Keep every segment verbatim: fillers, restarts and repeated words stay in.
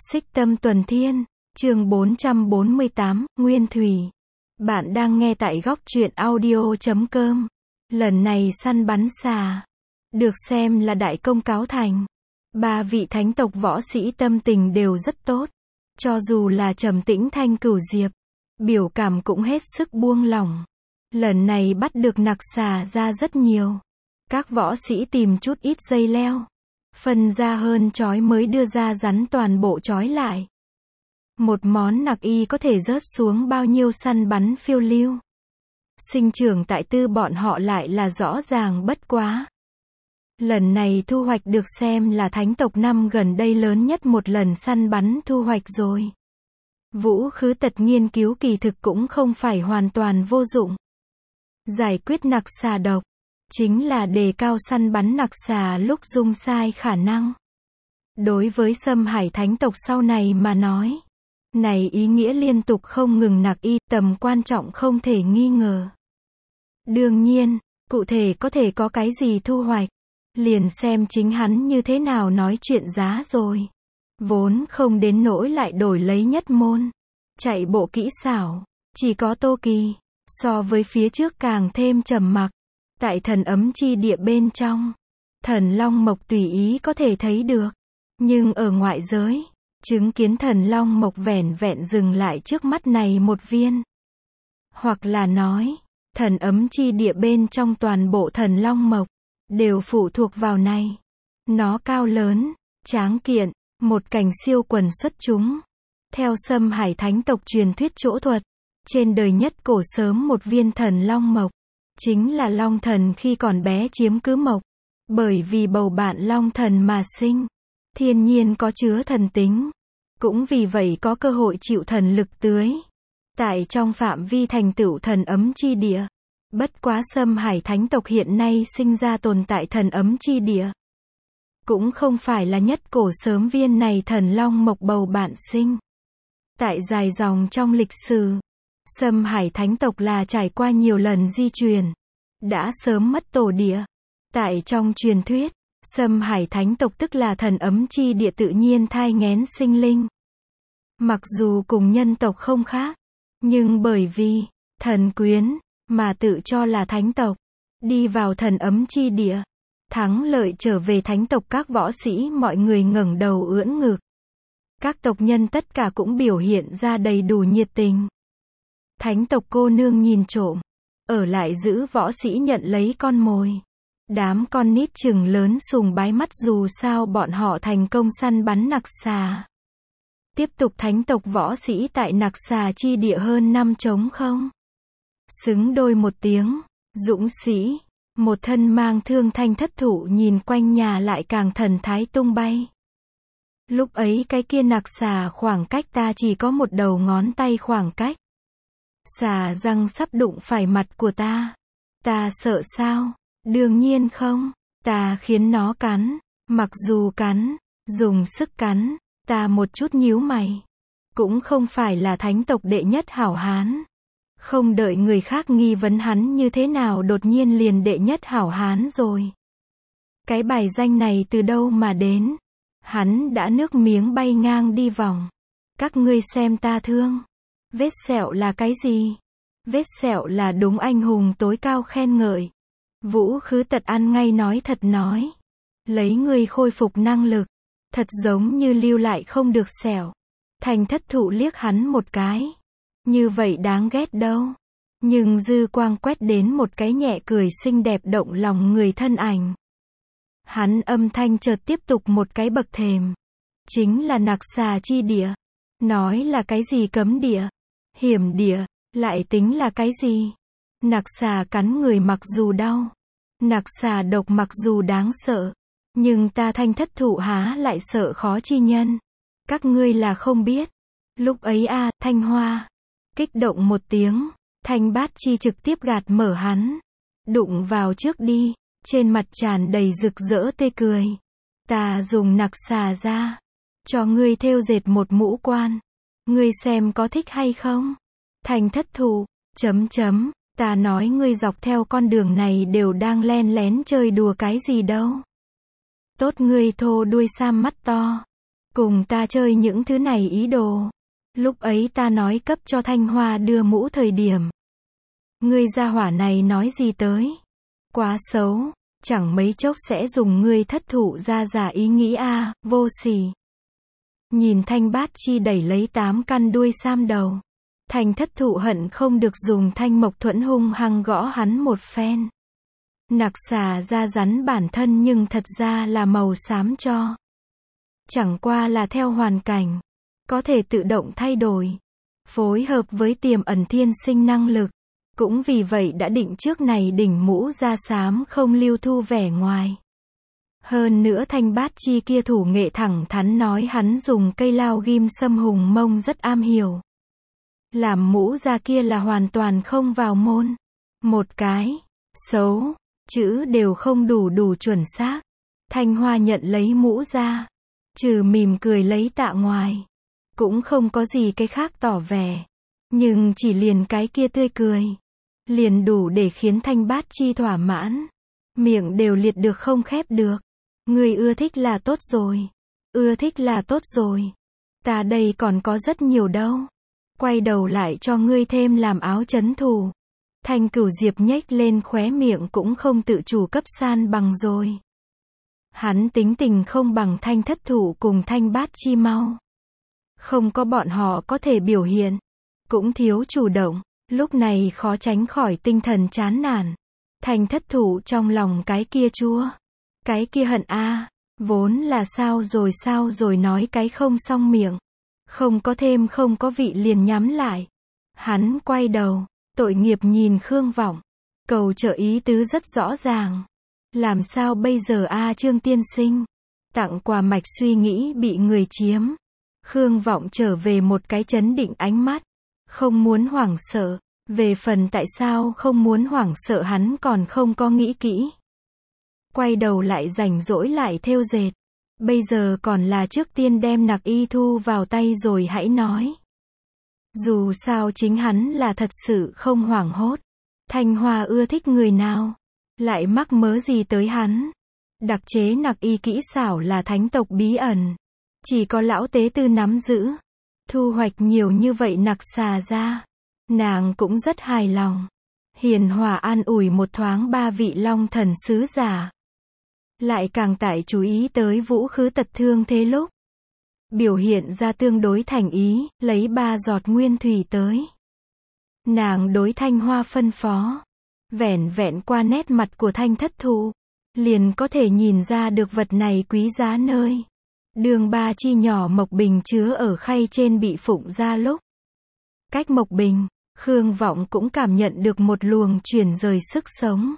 Xích Tâm Tuần Thiên, chương bốn trăm bốn mươi tám, Nguyên Thủy. Bạn đang nghe tại góc truyện audio chấm com. Lần này săn bắn xà, được xem là đại công cáo thành. Ba vị thánh tộc võ sĩ tâm tình đều rất tốt. Cho dù là trầm tĩnh Thanh Cửu Diệp, biểu cảm cũng hết sức buông lỏng. Lần này bắt được nặc xà ra rất nhiều. Các võ sĩ tìm chút ít dây leo, phân ra hơn chói mới đưa ra rắn toàn bộ chói lại. Một món nặc y có thể rớt xuống bao nhiêu săn bắn phiêu lưu. Sinh trưởng tại tư bọn họ lại là rõ ràng bất quá. Lần này thu hoạch được xem là thánh tộc năm gần đây lớn nhất một lần săn bắn thu hoạch rồi. Vũ khứ tật nghiên cứu kỳ thực cũng không phải hoàn toàn vô dụng. Giải quyết nặc xà độc, chính là đề cao săn bắn nặc xà lúc dung sai khả năng. Đối với Sâm Hải thánh tộc sau này mà nói, này ý nghĩa liên tục không ngừng nặc y, tầm quan trọng không thể nghi ngờ. Đương nhiên, cụ thể có thể có cái gì thu hoạch, liền xem chính hắn như thế nào nói chuyện giá rồi. Vốn không đến nỗi lại đổi lấy nhất môn, chạy bộ kỹ xảo, chỉ có Tô Kỳ, so với phía trước càng thêm trầm mặc. Tại thần ấm chi địa bên trong, thần long mộc tùy ý có thể thấy được. Nhưng ở ngoại giới, chứng kiến thần long mộc vẻn vẹn dừng lại trước mắt này một viên. Hoặc là nói, thần ấm chi địa bên trong toàn bộ thần long mộc, đều phụ thuộc vào này. Nó cao lớn, tráng kiện, một cảnh siêu quần xuất chúng. Theo Sâm Hải thánh tộc truyền thuyết chỗ thuật, trên đời nhất cổ sớm một viên thần long mộc, chính là long thần khi còn bé chiếm cứ mộc. Bởi vì bầu bạn long thần mà sinh, thiên nhiên có chứa thần tính, cũng vì vậy có cơ hội chịu thần lực tưới. Tại trong phạm vi thành tựu thần ấm chi địa, bất quá Sâm Hải thánh tộc hiện nay sinh ra tồn tại thần ấm chi địa, cũng không phải là nhất cổ sớm viên này thần long mộc bầu bạn sinh. Tại dài dòng trong lịch sử, Sâm Hải thánh tộc là trải qua nhiều lần di truyền, đã sớm mất tổ địa. Tại trong truyền thuyết, Sâm Hải thánh tộc tức là thần ấm chi địa tự nhiên thai nghén sinh linh. Mặc dù cùng nhân tộc không khác, nhưng bởi vì thần quyến mà tự cho là thánh tộc, đi vào thần ấm chi địa, thắng lợi trở về thánh tộc, các võ sĩ mọi người ngẩng đầu ưỡn ngực. Các tộc nhân tất cả cũng biểu hiện ra đầy đủ nhiệt tình. Thánh tộc cô nương nhìn trộm, ở lại giữ võ sĩ nhận lấy con mồi. Đám con nít chừng lớn sùng bái mắt, dù sao bọn họ thành công săn bắn nặc xà. Tiếp tục thánh tộc võ sĩ tại nặc xà chi địa hơn năm trống không. Xứng đôi một tiếng, dũng sĩ, một thân mang thương thanh thất thụ nhìn quanh nhà lại càng thần thái tung bay. Lúc ấy cái kia nặc xà khoảng cách ta chỉ có một đầu ngón tay khoảng cách. Xà răng sắp đụng phải mặt của ta. Ta sợ sao? Đương nhiên không. Ta khiến nó cắn. Mặc dù cắn, dùng sức cắn, ta một chút nhíu mày. Cũng không phải là thánh tộc đệ nhất hảo hán. Không đợi người khác nghi vấn hắn như thế nào đột nhiên liền đệ nhất hảo hán rồi. Cái bài danh này từ đâu mà đến? Hắn đã nước miếng bay ngang đi vòng. Các ngươi xem ta thương. Vết sẹo là cái gì? Vết sẹo là đúng anh hùng tối cao khen ngợi. Vũ khứ tật ăn ngay nói thật nói. Lấy người khôi phục năng lực. Thật giống như lưu lại không được sẹo. Thành thất thụ liếc hắn một cái. Như vậy đáng ghét đâu. Nhưng dư quang quét đến một cái nhẹ cười xinh đẹp động lòng người thân ảnh. Hắn âm thanh chợt tiếp tục một cái bậc thềm. Chính là nặc xà chi địa. Nói là cái gì cấm địa, hiểm địa, lại tính là cái gì? Nặc xà cắn người mặc dù đau, nặc xà độc mặc dù đáng sợ, nhưng ta Thanh thất thụ há lại sợ khó chi nhân. Các ngươi là không biết. Lúc ấy a, à, Thanh Hoa kích động một tiếng, Thanh Bát Chi trực tiếp gạt mở hắn. Đụng vào trước đi, trên mặt tràn đầy rực rỡ tê cười. Ta dùng nặc xà ra, cho ngươi thêu dệt một mũ quan. Ngươi xem có thích hay không? Thành thất thụ, chấm chấm, ta nói ngươi dọc theo con đường này đều đang len lén chơi đùa cái gì đâu. Tốt ngươi thô đuôi sam mắt to. cùng ta chơi những thứ này ý đồ. Lúc ấy ta nói cấp cho Thanh Hoa đưa mũ thời điểm. Ngươi gia hỏa này nói gì tới? Quá xấu, chẳng mấy chốc sẽ dùng ngươi thất thụ ra giả ý nghĩ a, vô sỉ. Nhìn Thanh Bát Chi đẩy lấy tám căn đuôi sam đầu. Thanh thất thụ hận không được dùng thanh mộc thuẫn hung hăng gõ hắn một phen. Nặc xà da rắn bản thân nhưng thật ra là màu xám cho. Chẳng qua là theo hoàn cảnh. Có thể tự động thay đổi. Phối hợp với tiềm ẩn thiên sinh năng lực. Cũng vì vậy đã định trước này đỉnh mũ da xám không lưu thu vẻ ngoài. Hơn nữa Thanh Bát Chi kia thủ nghệ thẳng thắn nói hắn dùng cây lao ghim sâm hùng mông rất am hiểu. Làm mũ da kia là hoàn toàn không vào môn. Một cái, xấu, chữ đều không đủ đủ chuẩn xác. Thanh Hoa nhận lấy mũ da. Trừ mỉm cười lấy tạ ngoài. Cũng không có gì cái khác tỏ vẻ. Nhưng chỉ liền cái kia tươi cười. Liền đủ để khiến Thanh Bát Chi thỏa mãn. Miệng đều liệt được không khép được. Người ưa thích là tốt rồi. Ưa thích là tốt rồi. Ta đây còn có rất nhiều đâu. Quay đầu lại cho ngươi thêm làm áo chấn thủ. Thanh Cửu Diệp nhếch lên khóe miệng cũng không tự chủ cấp san bằng rồi. Hắn tính tình không bằng Thanh thất thủ cùng Thanh Bát Chi mau. Không có bọn họ có thể biểu hiện. Cũng thiếu chủ động. Lúc này khó tránh khỏi tinh thần chán nản. Thanh thất thủ trong lòng cái kia chua. Cái kia hận a, vốn là sao rồi sao rồi nói cái không xong miệng. Không có thêm không có vị liền nhắm lại. Hắn quay đầu, tội nghiệp nhìn Khương Vọng. Cầu trợ ý tứ rất rõ ràng. Làm sao bây giờ a Trương tiên sinh? Tặng quà mạch suy nghĩ bị người chiếm. Khương Vọng trở về một cái chấn định ánh mắt. Không muốn hoảng sợ. Về phần tại sao không muốn hoảng sợ hắn còn không có nghĩ kỹ. Quay đầu lại rảnh rỗi lại thêu dệt. Bây giờ còn là trước tiên đem nặc y thu vào tay rồi hãy nói. Dù sao chính hắn là thật sự không hoảng hốt. Thanh Hoa ưa thích người nào. Lại mắc mớ gì tới hắn. Đặc chế nặc y kỹ xảo là thánh tộc bí ẩn. Chỉ có lão tế tư nắm giữ. Thu hoạch nhiều như vậy nặc xà ra. Nàng cũng rất hài lòng. Hiền hòa an ủi một thoáng ba vị long thần sứ giả. Lại càng tải chú ý tới Vũ Khứ tật thương thế lúc. Biểu hiện ra tương đối thành ý, lấy ba giọt nguyên thủy tới. Nàng đối Thanh Hoa phân phó. Vẻn vẹn qua nét mặt của Thanh thất thụ. Liền có thể nhìn ra được vật này quý giá nơi. Đường ba chi nhỏ mộc bình chứa ở khay trên bị phụng ra lúc. Cách mộc bình, Khương Vọng cũng cảm nhận được một luồng chuyển rời sức sống.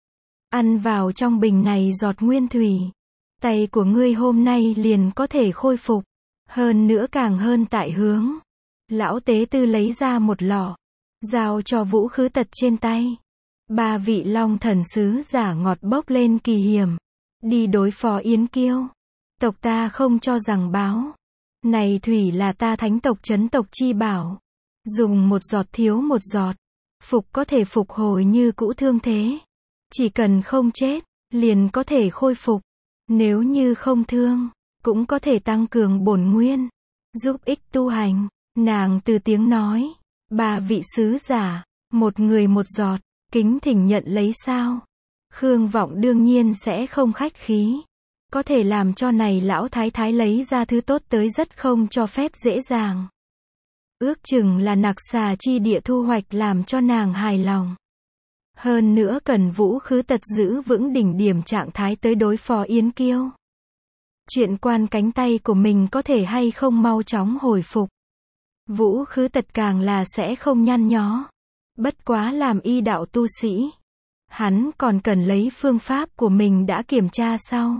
Ăn vào trong bình này giọt nguyên thủy. Tay của ngươi hôm nay liền có thể khôi phục. Hơn nữa càng hơn tại hướng. Lão tế tư lấy ra một lọ. Giao cho Vũ Khứ tật trên tay. Ba vị long thần sứ giả ngọt bốc lên kỳ hiểm. Đi đối phó Yến Kiêu. Tộc ta không cho rằng báo. Này thủy là ta thánh tộc chấn tộc chi bảo. Dùng một giọt thiếu một giọt. Phục có thể phục hồi như cũ thương thế. Chỉ cần không chết, liền có thể khôi phục. Nếu như không thương, cũng có thể tăng cường bổn nguyên. Giúp ích tu hành. Nàng từ tiếng nói. Ba vị sứ giả. Một người một giọt. Kính thỉnh nhận lấy sao. Khương Vọng đương nhiên sẽ không khách khí. Có thể làm cho này lão thái thái lấy ra thứ tốt tới rất không cho phép dễ dàng. Ước chừng là nặc xà chi địa thu hoạch làm cho nàng hài lòng. Hơn nữa cần Vũ Khứ tật giữ vững đỉnh điểm trạng thái tới đối phó Yến Kiêu. Chuyện quan cánh tay của mình có thể hay không mau chóng hồi phục. Vũ Khứ tật càng là sẽ không nhăn nhó. Bất quá làm y đạo tu sĩ. Hắn còn cần lấy phương pháp của mình đã kiểm tra sau.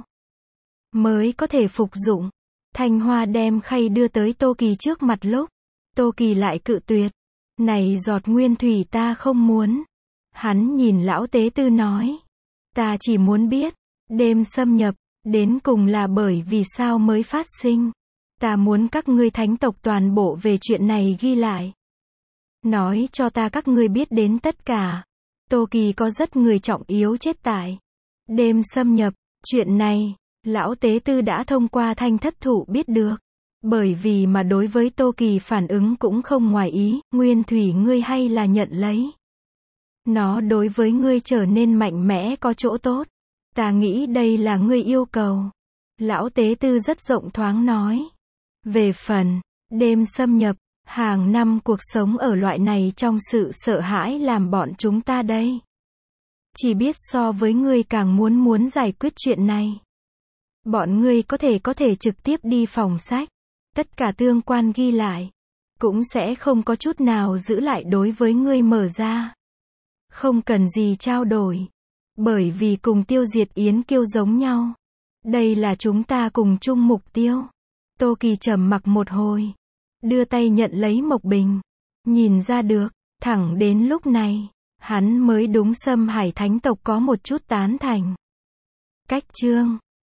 Mới có thể phục dụng. Thanh Hoa đem khay đưa tới Tô Kỳ trước mặt lúc. Tô Kỳ lại cự tuyệt. Này giọt nguyên thủy ta không muốn. Hắn nhìn lão tế tư nói. Ta chỉ muốn biết. Đêm xâm nhập. Đến cùng là bởi vì sao mới phát sinh. Ta muốn các ngươi thánh tộc toàn bộ về chuyện này ghi lại. Nói cho ta các ngươi biết đến tất cả. Tô Kỳ có rất người trọng yếu chết tại. Đêm xâm nhập. Chuyện này. Lão tế tư đã thông qua Thanh thất thụ biết được. Bởi vì mà đối với Tô Kỳ phản ứng cũng không ngoài ý, Nguyên Thủy ngươi hay là nhận lấy. Nó đối với ngươi trở nên mạnh mẽ có chỗ tốt. Ta nghĩ đây là ngươi yêu cầu. Lão tế tư rất rộng thoáng nói. Về phần, đêm xâm nhập, hàng năm cuộc sống ở loại này trong sự sợ hãi làm bọn chúng ta đây. Chỉ biết so với ngươi càng muốn muốn giải quyết chuyện này. Bọn ngươi có thể có thể trực tiếp đi phòng sách. Tất cả tương quan ghi lại. Cũng sẽ không có chút nào giữ lại đối với ngươi mở ra. Không cần gì trao đổi. Bởi vì cùng tiêu diệt Yến Kiêu giống nhau. Đây là chúng ta cùng chung mục tiêu. Tô Kỳ trầm mặc một hồi. Đưa tay nhận lấy Mộc Bình. Nhìn ra được, thẳng đến lúc này, hắn mới đúng Sâm Hải Thánh tộc có một chút tán thành. Cách chương